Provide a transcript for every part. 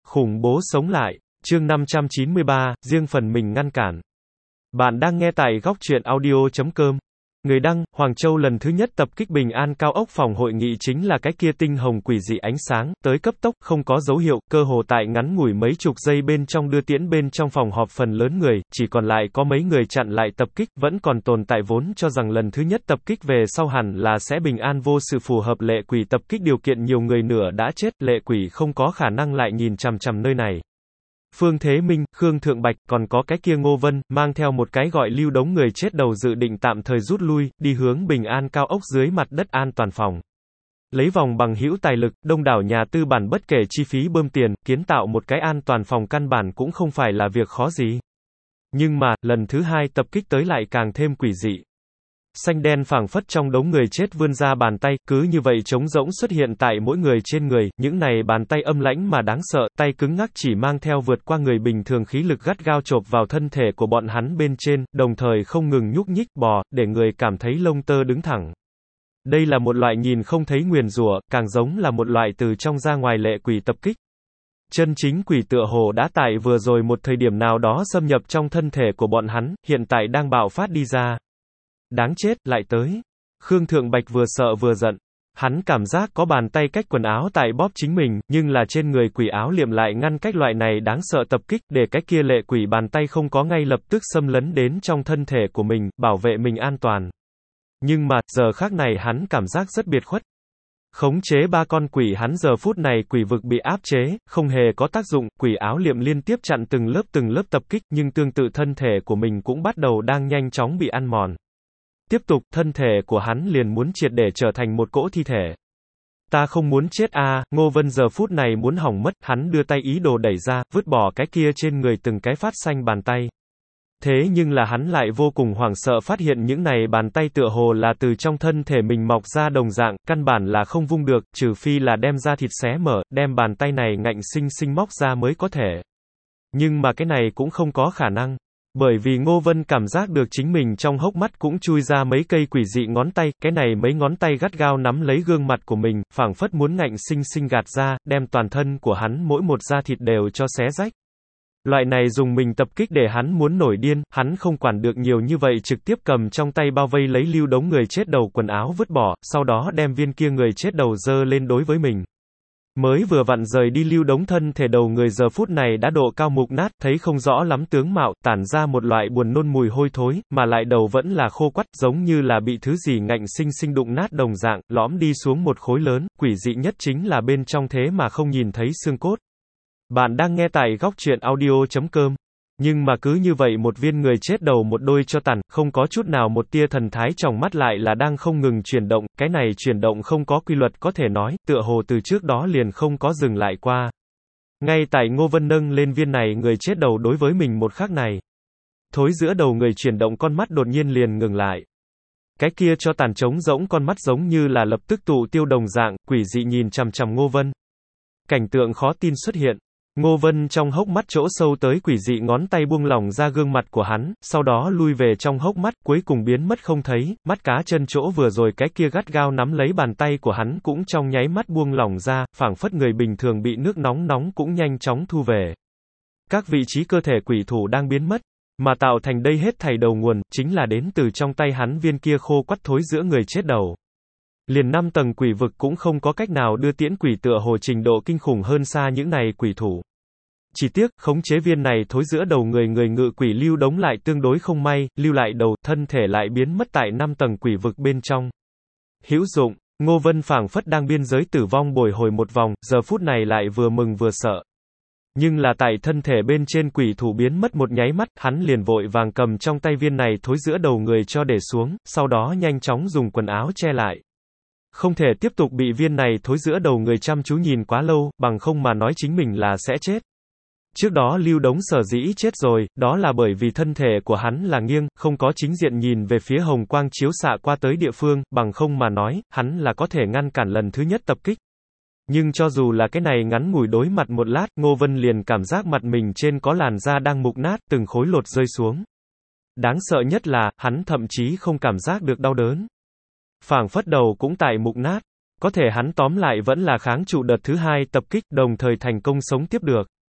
Khủng bố sống lại. Chương 593, riêng phần mình ngăn cản. Bạn đang nghe tại góc truyện audio.com. Người đăng, Hoàng Châu lần thứ nhất tập kích Bình An cao ốc phòng hội nghị chính là cái kia tinh hồng quỷ dị ánh sáng, tới cấp tốc, không có dấu hiệu, cơ hồ tại ngắn ngủi mấy chục giây bên trong đưa tiễn bên trong phòng họp phần lớn người, chỉ còn lại có mấy người chặn lại tập kích, vẫn còn tồn tại vốn cho rằng lần thứ nhất tập kích về sau hẳn là sẽ bình an vô sự phù hợp lệ quỷ tập kích điều kiện nhiều người nửa đã chết, lệ quỷ không có khả năng lại nhìn chằm chằm nơi này. Phương Thế Minh, Khương Thượng Bạch, còn có cái kia Ngô Vân, mang theo một cái gọi lưu đống người chết đầu dự định tạm thời rút lui, đi hướng Bình An cao ốc dưới mặt đất an toàn phòng. Lấy vòng bằng hữu tài lực, đông đảo nhà tư bản bất kể chi phí bơm tiền, kiến tạo một cái an toàn phòng căn bản cũng không phải là việc khó gì. Nhưng mà, lần thứ hai tập kích tới lại càng thêm quỷ dị. Xanh đen phảng phất trong đống người chết vươn ra bàn tay, cứ như vậy trống rỗng xuất hiện tại mỗi người trên người, những này bàn tay âm lãnh mà đáng sợ, tay cứng ngắc chỉ mang theo vượt qua người bình thường khí lực gắt gao chộp vào thân thể của bọn hắn bên trên, đồng thời không ngừng nhúc nhích bò, để người cảm thấy lông tơ đứng thẳng. Đây là một loại nhìn không thấy nguyền rủa, càng giống là một loại từ trong ra ngoài lệ quỷ tập kích. Chân chính quỷ tựa hồ đã tại vừa rồi một thời điểm nào đó xâm nhập trong thân thể của bọn hắn, hiện tại đang bạo phát đi ra. Đáng chết, lại tới. Khương Thượng Bạch vừa sợ vừa giận. Hắn cảm giác có bàn tay cách quần áo tại bóp chính mình, nhưng là trên người quỷ áo liệm lại ngăn cách loại này đáng sợ tập kích, để cái kia lệ quỷ bàn tay không có ngay lập tức xâm lấn đến trong thân thể của mình, bảo vệ mình an toàn. Nhưng mà, giờ khác này hắn cảm giác rất biệt khuất. Khống chế ba con quỷ hắn giờ phút này quỷ vực bị áp chế, không hề có tác dụng, quỷ áo liệm liên tiếp chặn từng lớp tập kích, nhưng tương tự thân thể của mình cũng bắt đầu đang nhanh chóng bị ăn mòn. Tiếp tục, thân thể của hắn liền muốn triệt để trở thành một cỗ thi thể. Ta không muốn chết a, Ngô Vân giờ phút này muốn hỏng mất, hắn đưa tay ý đồ đẩy ra, vứt bỏ cái kia trên người từng cái phát xanh bàn tay. Thế nhưng là hắn lại vô cùng hoảng sợ phát hiện những này bàn tay tựa hồ là từ trong thân thể mình mọc ra đồng dạng, căn bản là không vung được, trừ phi là đem da thịt xé mở, đem bàn tay này ngạnh sinh sinh móc ra mới có thể. Nhưng mà cái này cũng không có khả năng. Bởi vì Ngô Vân cảm giác được chính mình trong hốc mắt cũng chui ra mấy cây quỷ dị ngón tay, cái này mấy ngón tay gắt gao nắm lấy gương mặt của mình, phảng phất muốn ngạnh sinh sinh gạt ra, đem toàn thân của hắn mỗi một da thịt đều cho xé rách. Loại này dùng mình tập kích để hắn muốn nổi điên, hắn không quản được nhiều như vậy trực tiếp cầm trong tay bao vây lấy lưu đống người chết đầu quần áo vứt bỏ, sau đó đem viên kia người chết đầu giơ lên đối với mình. Mới vừa vặn rời đi lưu đống thân thể đầu người giờ phút này đã độ cao mục nát, thấy không rõ lắm tướng mạo, tản ra một loại buồn nôn mùi hôi thối, mà lại đầu vẫn là khô quắt, giống như là bị thứ gì ngạnh sinh sinh đụng nát đồng dạng, lõm đi xuống một khối lớn, quỷ dị nhất chính là bên trong thế mà không nhìn thấy xương cốt. Bạn đang nghe tại góc truyện audio.com. Nhưng mà cứ như vậy một viên người chết đầu một đôi cho tàn, không có chút nào một tia thần thái trong mắt lại là đang không ngừng chuyển động, cái này chuyển động không có quy luật có thể nói, tựa hồ từ trước đó liền không có dừng lại qua. Ngay tại Ngô Vân nâng lên viên này người chết đầu đối với mình một khắc này. Thối giữa đầu người chuyển động con mắt đột nhiên liền ngừng lại. Cái kia cho tàn trống rỗng con mắt giống như là lập tức tụ tiêu đồng dạng, quỷ dị nhìn chằm chằm Ngô Vân. Cảnh tượng khó tin xuất hiện. Ngô Vân trong hốc mắt chỗ sâu tới quỷ dị ngón tay buông lỏng ra gương mặt của hắn, sau đó lui về trong hốc mắt, cuối cùng biến mất không thấy, mắt cá chân chỗ vừa rồi cái kia gắt gao nắm lấy bàn tay của hắn cũng trong nháy mắt buông lỏng ra, phảng phất người bình thường bị nước nóng nóng cũng nhanh chóng thu về. Các vị trí cơ thể quỷ thủ đang biến mất, mà tạo thành đây hết thảy đầu nguồn, chính là đến từ trong tay hắn viên kia khô quắt thối giữa người chết đầu. Liền 5 tầng quỷ vực cũng không có cách nào đưa tiễn quỷ tựa hồ trình độ kinh khủng hơn xa những này quỷ thủ. Chỉ tiếc, khống chế viên này thối giữa đầu người ngự quỷ lưu đống lại tương đối không may, lưu lại đầu, thân thể lại biến mất tại 5 tầng quỷ vực bên trong. Hữu dụng, Ngô Vân phảng phất đang biên giới tử vong bồi hồi một vòng, giờ phút này lại vừa mừng vừa sợ. Nhưng là tại thân thể bên trên quỷ thủ biến mất một nháy mắt, hắn liền vội vàng cầm trong tay viên này thối giữa đầu người cho để xuống, sau đó nhanh chóng dùng quần áo che lại. Không thể tiếp tục bị viên này thối giữa đầu người chăm chú nhìn quá lâu, bằng không mà nói chính mình là sẽ chết. Trước đó lưu đống sở dĩ chết rồi, đó là bởi vì thân thể của hắn là nghiêng, không có chính diện nhìn về phía hồng quang chiếu xạ qua tới địa phương, bằng không mà nói, hắn là có thể ngăn cản lần thứ nhất tập kích. Nhưng cho dù là cái này ngắn ngủi đối mặt một lát, Ngô Vân liền cảm giác mặt mình trên có làn da đang mục nát, từng khối lột rơi xuống. Đáng sợ nhất là, hắn thậm chí không cảm giác được đau đớn. Phảng phất đầu cũng tại mục nát. Có thể hắn tóm lại vẫn là kháng trụ đợt thứ hai tập kích, đồng thời thành công sống tiếp được.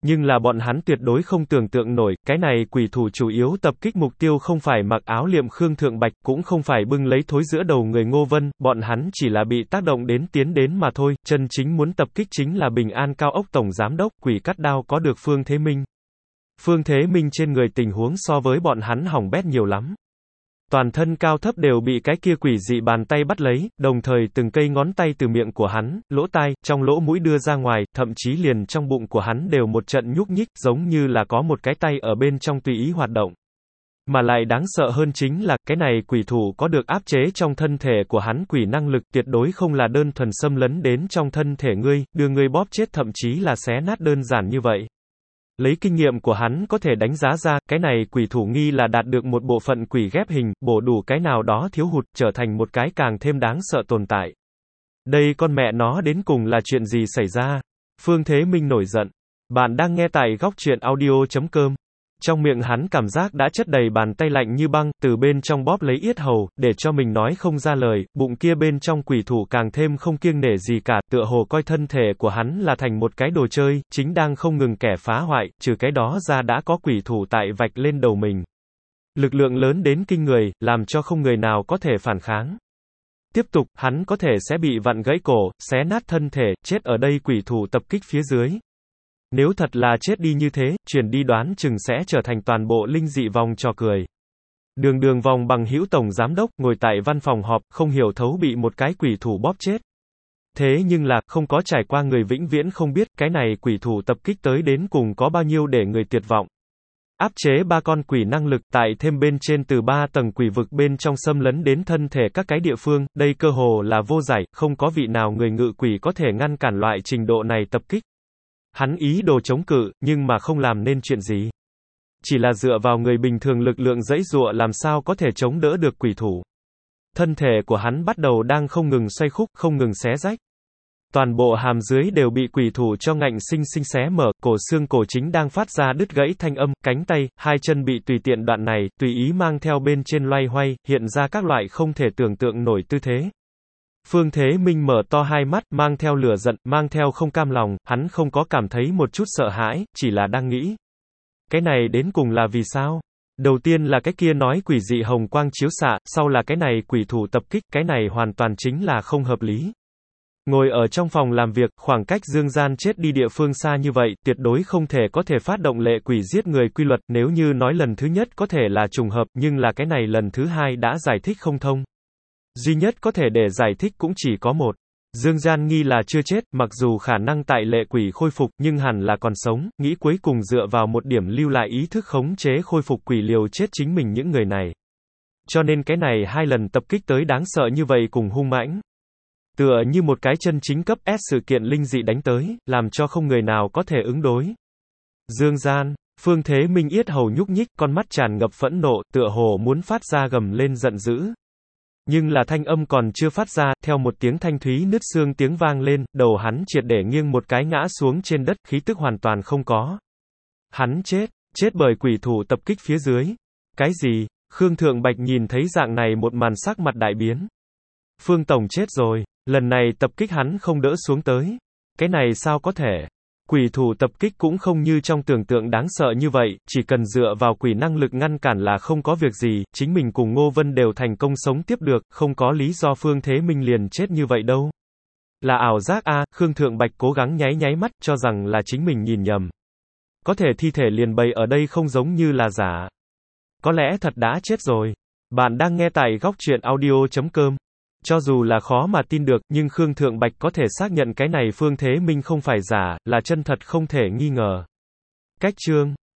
Nhưng là bọn hắn tuyệt đối không tưởng tượng nổi, cái này quỷ thủ chủ yếu tập kích mục tiêu không phải mặc áo liệm Khương Thượng Bạch, cũng không phải bưng lấy thối giữa đầu người Ngô Vân, bọn hắn chỉ là bị tác động đến tiến đến mà thôi, chân chính muốn tập kích chính là Bình An Cao ốc tổng giám đốc, quỷ cắt đao có được Phương Thế Minh. Phương Thế Minh trên người tình huống so với bọn hắn hỏng bét nhiều lắm. Toàn thân cao thấp đều bị cái kia quỷ dị bàn tay bắt lấy, đồng thời từng cây ngón tay từ miệng của hắn, lỗ tai, trong lỗ mũi đưa ra ngoài, thậm chí liền trong bụng của hắn đều một trận nhúc nhích, giống như là có một cái tay ở bên trong tùy ý hoạt động. Mà lại đáng sợ hơn chính là, cái này quỷ thủ có được áp chế trong thân thể của hắn quỷ năng lực tuyệt đối không là đơn thuần xâm lấn đến trong thân thể ngươi, đưa ngươi bóp chết thậm chí là xé nát đơn giản như vậy. Lấy kinh nghiệm của hắn có thể đánh giá ra, cái này quỷ thủ nghi là đạt được một bộ phận quỷ ghép hình, bổ đủ cái nào đó thiếu hụt, trở thành một cái càng thêm đáng sợ tồn tại. Đây con mẹ nó đến cùng là chuyện gì xảy ra? Phương Thế Minh nổi giận. Bạn đang nghe tại góc truyện audio.com. Trong miệng hắn cảm giác đã chất đầy bàn tay lạnh như băng, từ bên trong bóp lấy yết hầu, để cho mình nói không ra lời, bụng kia bên trong quỷ thủ càng thêm không kiêng nể gì cả, tựa hồ coi thân thể của hắn là thành một cái đồ chơi, chính đang không ngừng kẻ phá hoại, trừ cái đó ra đã có quỷ thủ tại vạch lên đầu mình. Lực lượng lớn đến kinh người, làm cho không người nào có thể phản kháng. Tiếp tục, hắn có thể sẽ bị vặn gãy cổ, xé nát thân thể, chết ở đây quỷ thủ tập kích phía dưới. Nếu thật là chết đi như thế, truyền đi đoán chừng sẽ trở thành toàn bộ linh dị vòng trò cười. Đường vòng bằng hữu tổng giám đốc, ngồi tại văn phòng họp, không hiểu thấu bị một cái quỷ thủ bóp chết. Thế nhưng là, không có trải qua người vĩnh viễn không biết, cái này quỷ thủ tập kích tới đến cùng có bao nhiêu để người tuyệt vọng. Áp chế 3 con quỷ năng lực, tại thêm bên trên từ 3 tầng quỷ vực bên trong xâm lấn đến thân thể các cái địa phương, đây cơ hồ là vô giải, không có vị nào người ngự quỷ có thể ngăn cản loại trình độ này tập kích. Hắn ý đồ chống cự, nhưng mà không làm nên chuyện gì. Chỉ là dựa vào người bình thường lực lượng giãy giụa làm sao có thể chống đỡ được quỷ thủ. Thân thể của hắn bắt đầu đang không ngừng xoay khúc, không ngừng xé rách. Toàn bộ hàm dưới đều bị quỷ thủ cho ngạnh sinh sinh xé mở, cổ xương cổ chính đang phát ra đứt gãy thanh âm, cánh tay, hai chân bị tùy tiện đoạn này, tùy ý mang theo bên trên loay hoay, hiện ra các loại không thể tưởng tượng nổi tư thế. Phương Thế Minh mở to hai mắt, mang theo lửa giận, mang theo không cam lòng, hắn không có cảm thấy một chút sợ hãi, chỉ là đang nghĩ. Cái này đến cùng là vì sao? Đầu tiên là cái kia nói quỷ dị hồng quang chiếu xạ, sau là cái này quỷ thủ tập kích, cái này hoàn toàn chính là không hợp lý. Ngồi ở trong phòng làm việc, khoảng cách Dương Gian chết đi địa phương xa như vậy, tuyệt đối không thể có thể phát động lệ quỷ giết người quy luật, nếu như nói lần thứ nhất có thể là trùng hợp, nhưng là cái này lần thứ hai đã giải thích không thông. Duy nhất có thể để giải thích cũng chỉ có một. Dương Gian nghi là chưa chết, mặc dù khả năng tại lệ quỷ khôi phục, nhưng hẳn là còn sống, nghĩ cuối cùng dựa vào một điểm lưu lại ý thức khống chế khôi phục quỷ liều chết chính mình những người này. Cho nên cái này 2 lần tập kích tới đáng sợ như vậy cùng hung mãnh. Tựa như một cái chân chính cấp S sự kiện linh dị đánh tới, làm cho không người nào có thể ứng đối. Dương Gian, Phương Thế Minh yết hầu nhúc nhích, con mắt tràn ngập phẫn nộ, tựa hồ muốn phát ra gầm lên giận dữ. Nhưng là thanh âm còn chưa phát ra, theo một tiếng thanh thúy nứt xương tiếng vang lên, đầu hắn triệt để nghiêng một cái ngã xuống trên đất, khí tức hoàn toàn không có. Hắn chết bởi quỷ thủ tập kích phía dưới. Cái gì? Khương Thượng Bạch nhìn thấy dạng này một màn sắc mặt đại biến. Phương Tổng chết rồi, lần này tập kích hắn không đỡ xuống tới. Cái này sao có thể? Quỷ thủ tập kích cũng không như trong tưởng tượng đáng sợ như vậy, chỉ cần dựa vào quỷ năng lực ngăn cản là không có việc gì, chính mình cùng Ngô Vân đều thành công sống tiếp được, không có lý do Phương Thế Minh liền chết như vậy đâu. Là ảo giác a, Khương Thượng Bạch cố gắng nháy mắt, cho rằng là chính mình nhìn nhầm. Có thể thi thể liền bày ở đây không giống như là giả. Có lẽ thật đã chết rồi. Bạn đang nghe tại góc truyện audio.com. Cho dù là khó mà tin được, nhưng Khương Thượng Bạch có thể xác nhận cái này Phương Thế Minh không phải giả, là chân thật không thể nghi ngờ. Cách chương